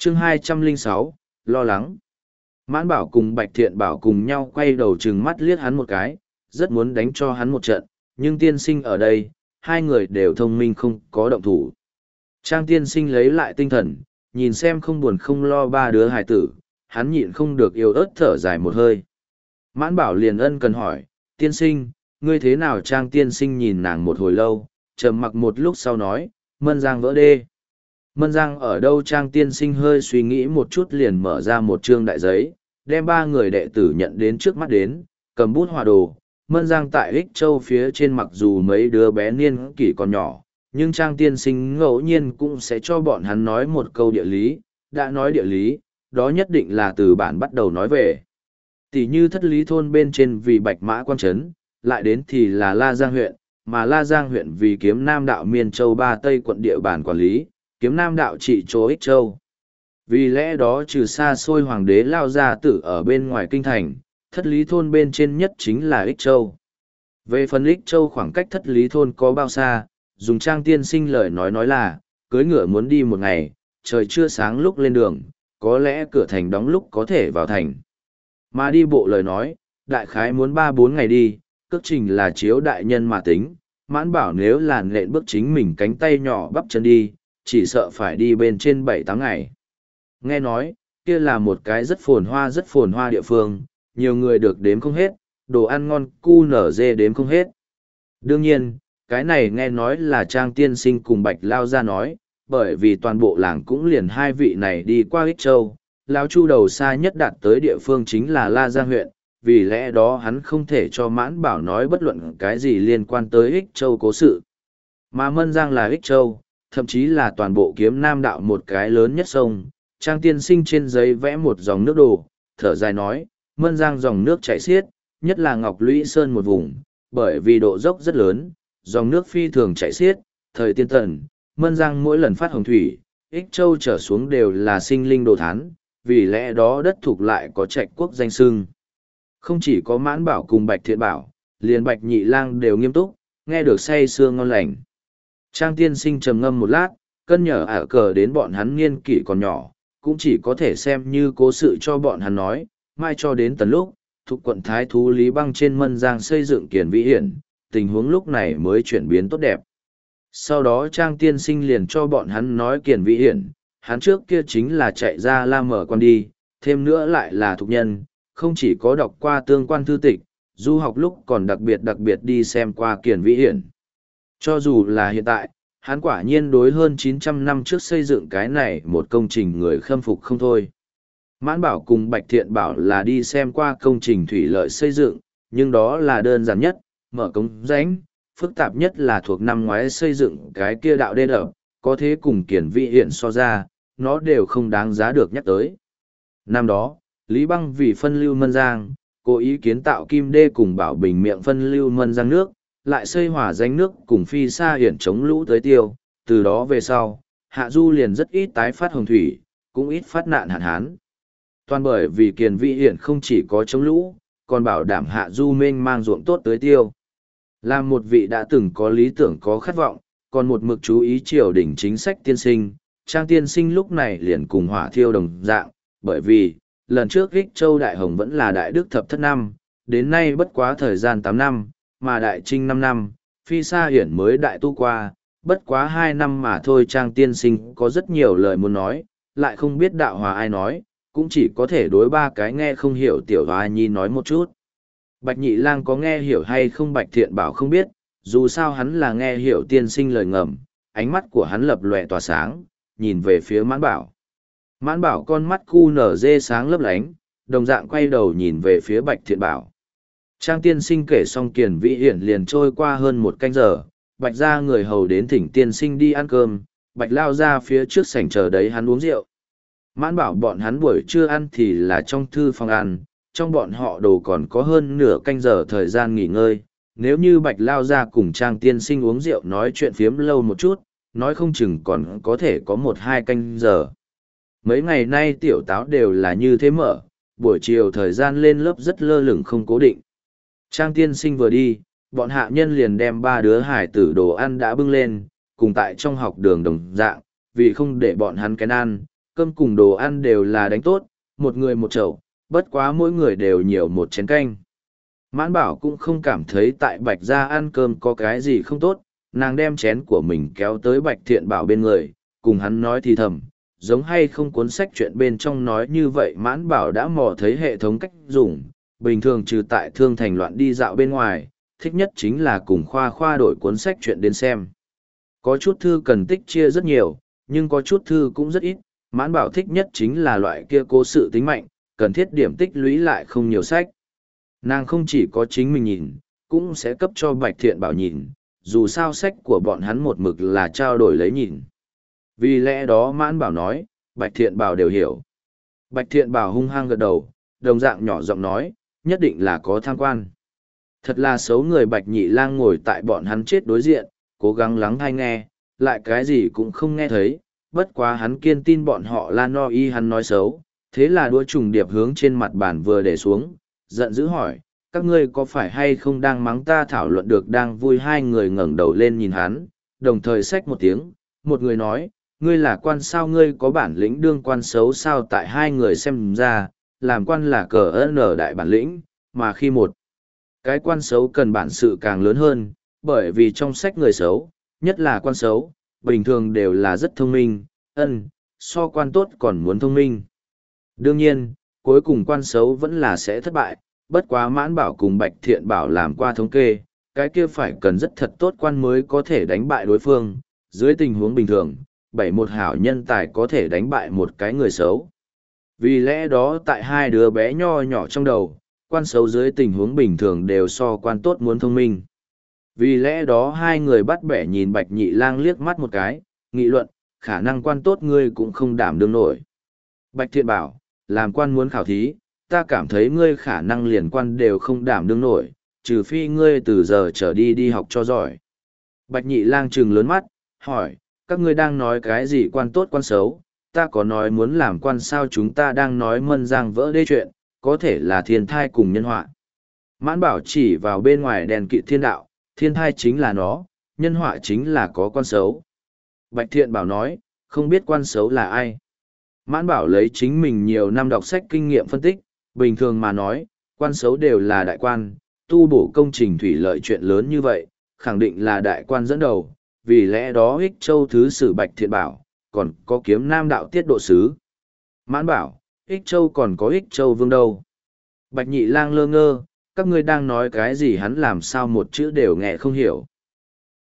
Chương 206, lo lắng. Mãn Bảo cùng Bạch Thiện Bảo cùng nhau quay đầu trừng mắt liếc hắn một cái, rất muốn đánh cho hắn một trận, nhưng tiên sinh ở đây, hai người đều thông minh không có động thủ. Trang tiên sinh lấy lại tinh thần, nhìn xem không buồn không lo ba đứa hài tử, hắn nhịn không được yếu ớt thở dài một hơi. Mãn Bảo liền ân cần hỏi, tiên sinh, ngươi thế nào? Trang tiên sinh nhìn nàng một hồi lâu, trầm mặc một lúc sau nói, Mân Giang vỡ đê. Mân Giang ở đâu? Trang tiên sinh hơi suy nghĩ một chút liền mở ra một trương đại giấy, đem ba người đệ tử nhận đến trước mắt đến, cầm bút họa đồ. Mân Giang tại Ích Châu phía trên, mặc dù mấy đứa bé niên kỷ còn nhỏ, nhưng Trang tiên sinh ngẫu nhiên cũng sẽ cho bọn hắn nói một câu địa lý. Đã nói địa lý, đó nhất định là từ bản bắt đầu nói về. Tỷ như Thất Lý thôn bên trên vì Bạch Mã quan trấn, lại đến thì là La Giang huyện, mà La Giang huyện vì Kiếm Nam đạo Miên Châu Ba Tây quận địa bàn quản lý, Kiếm Nam đạo trị chỗ Ích Châu. Vì lẽ đó trừ xa xôi hoàng đế Lao Gia Tử ở bên ngoài kinh thành, Thất Lý thôn bên trên nhất chính là Ích Châu. Về phần Ích Châu khoảng cách Thất Lý thôn có bao xa, dùng Trang tiên sinh lời nói là, cưỡi ngựa muốn đi một ngày, trời chưa sáng lúc lên đường, có lẽ cửa thành đóng lúc có thể vào thành. Mà đi bộ lời nói, đại khái muốn 3-4 ngày đi, cước trình là chiếu đại nhân mà tính, Mãn Bảo nếu là nện bước chính mình cánh tay nhỏ bắp chân đi, chỉ sợ phải đi bên trên 7-8 ngày. Nghe nói, kia là một cái rất phồn hoa địa phương, nhiều người được đếm không hết, đồ ăn ngon cu nở dê đếm không hết. Đương nhiên, cái này nghe nói là Trang tiên sinh cùng Bạch Lao ra nói, bởi vì toàn bộ làng cũng liền hai vị này đi qua Ích Châu, Lão Chu đầu xa nhất đạt tới địa phương chính là La Giang huyện, vì lẽ đó hắn không thể cho Mãn Bảo nói bất luận cái gì liên quan tới Ích Châu cố sự. Mà Mân Giang là Ích Châu, thậm chí là toàn bộ Kiếm Nam đạo một cái lớn nhất sông. Trang tiên sinh trên giấy vẽ một dòng nước đồ, thở dài nói, Mân Giang dòng nước chảy xiết, nhất là Ngọc Lũy Sơn một vùng, bởi vì độ dốc rất lớn, dòng nước phi thường chảy xiết, thời tiên tần, Mân Giang mỗi lần phát hồng thủy, Ích Châu trở xuống đều là sinh linh đồ thán, vì lẽ đó đất thuộc lại có trạch quốc danh xưng. Không chỉ có Mãn Bảo cùng Bạch Thiện Bảo, liền Bạch Nhị Lang đều nghiêm túc, nghe được say sưa ngon lành. Trang tiên sinh trầm ngâm một lát, cân nhở ả cờ đến bọn hắn niên kỷ còn nhỏ, cũng chỉ có thể xem như cố sự cho bọn hắn nói, mai cho đến tần lúc, thuộc quận Thái Thú Lý Băng trên Mân Giang xây dựng Kiền Vĩ Hiển, tình huống lúc này mới chuyển biến tốt đẹp. Sau đó Trang tiên sinh liền cho bọn hắn nói Kiền Vĩ Hiển, hắn trước kia chính là chạy ra La Mở quan đi, thêm nữa lại là thục nhân, không chỉ có đọc qua tương quan thư tịch, du học lúc còn đặc biệt đi xem qua Kiền Vĩ Hiển. Cho dù là hiện tại, hắn quả nhiên đối hơn 900 năm trước xây dựng cái này một công trình người khâm phục không thôi. Mãn Bảo cùng Bạch Thiện Bảo là đi xem qua công trình thủy lợi xây dựng, nhưng đó là đơn giản nhất, mở cống rãnh, phức tạp nhất là thuộc năm ngoái xây dựng cái kia đạo đê đập, có thế cùng Kiền Vĩ Hiển so ra, nó đều không đáng giá được nhắc tới. Năm đó, Lý Băng vì phân lưu Mân Giang, cố ý kiến tạo Kim Đê cùng Bảo Bình miệng phân lưu Mân Giang nước, lại xây hỏa danh nước cùng Phi Sa Hiển chống lũ tới tiêu, từ đó về sau, Hạ Du liền rất ít tái phát hồng thủy, cũng ít phát nạn hạn hán. Toàn bởi vì Kiền Vĩ Hiển không chỉ có chống lũ, còn bảo đảm Hạ Du mênh mang ruộng tốt tới tiêu. Là một vị đã từng có lý tưởng có khát vọng, còn một mực chú ý triều đình chính sách tiên sinh, Trang tiên sinh lúc này liền cùng Hỏa Thiêu đồng dạng, bởi vì, lần trước Ích Châu Đại Hồng vẫn là Đại Đức thập thất năm, đến nay bất quá thời gian 8 năm, mà Đại Trinh 5 năm, Phi Sa Hiển mới đại tu qua, bất quá 2 năm mà thôi. Trang tiên sinh có rất nhiều lời muốn nói, lại không biết đạo hòa ai nói, cũng chỉ có thể đối ba cái nghe không hiểu tiểu hoa nhi nói một chút. Bạch Nhị Lang có nghe hiểu hay không? Bạch Thiện Bảo không biết, dù sao hắn là nghe hiểu tiên sinh lời ngầm, ánh mắt của hắn lập lòe tỏa sáng, nhìn về phía Mãn Bảo. Mãn Bảo con mắt cu nở dê sáng lấp lánh, đồng dạng quay đầu nhìn về phía Bạch Thiện Bảo. Trang tiên sinh kể xong Kiền Vĩ Hiển liền trôi qua hơn 1 canh giờ, Bạch ra người hầu đến thỉnh tiên sinh đi ăn cơm, Bạch lao ra phía trước sảnh chờ đấy hắn uống rượu. Mãn Bảo bọn hắn buổi trưa ăn thì là trong thư phòng ăn, trong bọn họ đồ còn có hơn nửa canh giờ thời gian nghỉ ngơi. Nếu như Bạch lao ra cùng Trang tiên sinh uống rượu nói chuyện phiếm lâu một chút, nói không chừng còn có thể có 1-2 canh giờ. Mấy ngày nay tiểu táo đều là như thế mở, buổi chiều thời gian lên lớp rất lơ lửng không cố định. Trang tiên sinh vừa đi, bọn hạ nhân liền đem 3 đứa hải tử đồ ăn đã bưng lên, cùng tại trong học đường đồng dạng, vì không để bọn hắn kén ăn, cơm cùng đồ ăn đều là đánh tốt, một người một chậu, bất quá mỗi người đều nhiều một chén canh. Mãn Bảo cũng không cảm thấy tại Bạch gia ăn cơm có cái gì không tốt, nàng đem chén của mình kéo tới Bạch Thiện Bảo bên người, cùng hắn nói thì thầm, giống hay không cuốn sách chuyện bên trong nói như vậy. Mãn Bảo đã mò thấy hệ thống cách dùng, bình thường trừ tại Thương Thành loạn đi dạo bên ngoài, thích nhất chính là cùng Khoa Khoa đổi cuốn sách chuyện đến xem. Có chút thư cần tích chia rất nhiều, nhưng có chút thư cũng rất ít. Mãn Bảo thích nhất chính là loại kia cố sự tính mạnh, cần thiết điểm tích lũy lại không nhiều sách. Nàng không chỉ có chính mình nhìn, cũng sẽ cấp cho Bạch Thiện Bảo nhìn, dù sao sách của bọn hắn một mực là trao đổi lấy nhìn. Vì lẽ đó Mãn Bảo nói, Bạch Thiện Bảo đều hiểu. Bạch Thiện Bảo hung hăng gật đầu, đồng dạng nhỏ giọng nói, nhất định là có tham quan. Thật là xấu người Bạch Nhị Lang ngồi tại bọn hắn chết đối diện, cố gắng lắng hay nghe, lại cái gì cũng không nghe thấy, bất quá hắn kiên tin bọn họ là no y hắn nói xấu, thế là đũa trùng điệp hướng trên mặt bàn vừa để xuống, giận dữ hỏi, các ngươi có phải hay không đang mắng ta thảo luận được đang vui. Hai người ngẩng đầu lên nhìn hắn, đồng thời xách một tiếng, một người nói, ngươi là quan sao, ngươi có bản lĩnh đương quan xấu sao. Tại hai người xem ra, làm quan là cờ ơn ở đại bản lĩnh, mà khi một cái quan xấu cần bản sự càng lớn hơn, bởi vì trong sách người xấu, nhất là quan xấu, bình thường đều là rất thông minh, so quan tốt còn muốn thông minh. Đương nhiên, cuối cùng quan xấu vẫn là sẽ thất bại, bất quá Mãn Bảo cùng Bạch Thiện Bảo làm qua thống kê, cái kia phải cần rất thật tốt quan mới có thể đánh bại đối phương, dưới tình huống bình thường, 7-1 hảo nhân tài có thể đánh bại một cái người xấu. Vì lẽ đó tại hai đứa bé nho nhỏ trong đầu, quan xấu dưới tình huống bình thường đều so quan tốt muốn thông minh. Vì lẽ đó hai người bắt bẻ nhìn Bạch Nhị Lang liếc mắt một cái, nghị luận, khả năng quan tốt ngươi cũng không đảm đương nổi. Bạch Thiện Bảo, làm quan muốn khảo thí, ta cảm thấy ngươi khả năng liền quan đều không đảm đương nổi, trừ phi ngươi từ giờ trở đi đi học cho giỏi. Bạch Nhị Lang trừng lớn mắt, hỏi, các ngươi đang nói cái gì quan tốt quan xấu, ta có nói muốn làm quan sao? Chúng ta đang nói mân giang vỡ đê chuyện, có thể là thiên thai cùng nhân họa. Mãn Bảo chỉ vào bên ngoài đèn kỵ thiên đạo, thiên thai chính là nó, nhân họa chính là có quan xấu. Bạch Thiện Bảo nói, không biết quan xấu là ai. Mãn Bảo lấy chính mình nhiều năm đọc sách kinh nghiệm phân tích, bình thường mà nói, quan xấu đều là đại quan, tu bổ công trình thủy lợi chuyện lớn như vậy, khẳng định là đại quan dẫn đầu, vì lẽ đó Ích Châu Thứ Sử Bạch Thiện Bảo, còn có Kiếm Nam Đạo Tiết Độ Sứ. Mãn Bảo, Ích Châu còn có Ích Châu Vương đâu? Bạch Nhị Lang lơ ngơ, các ngươi đang nói cái gì hắn làm sao một chữ đều nghe không hiểu.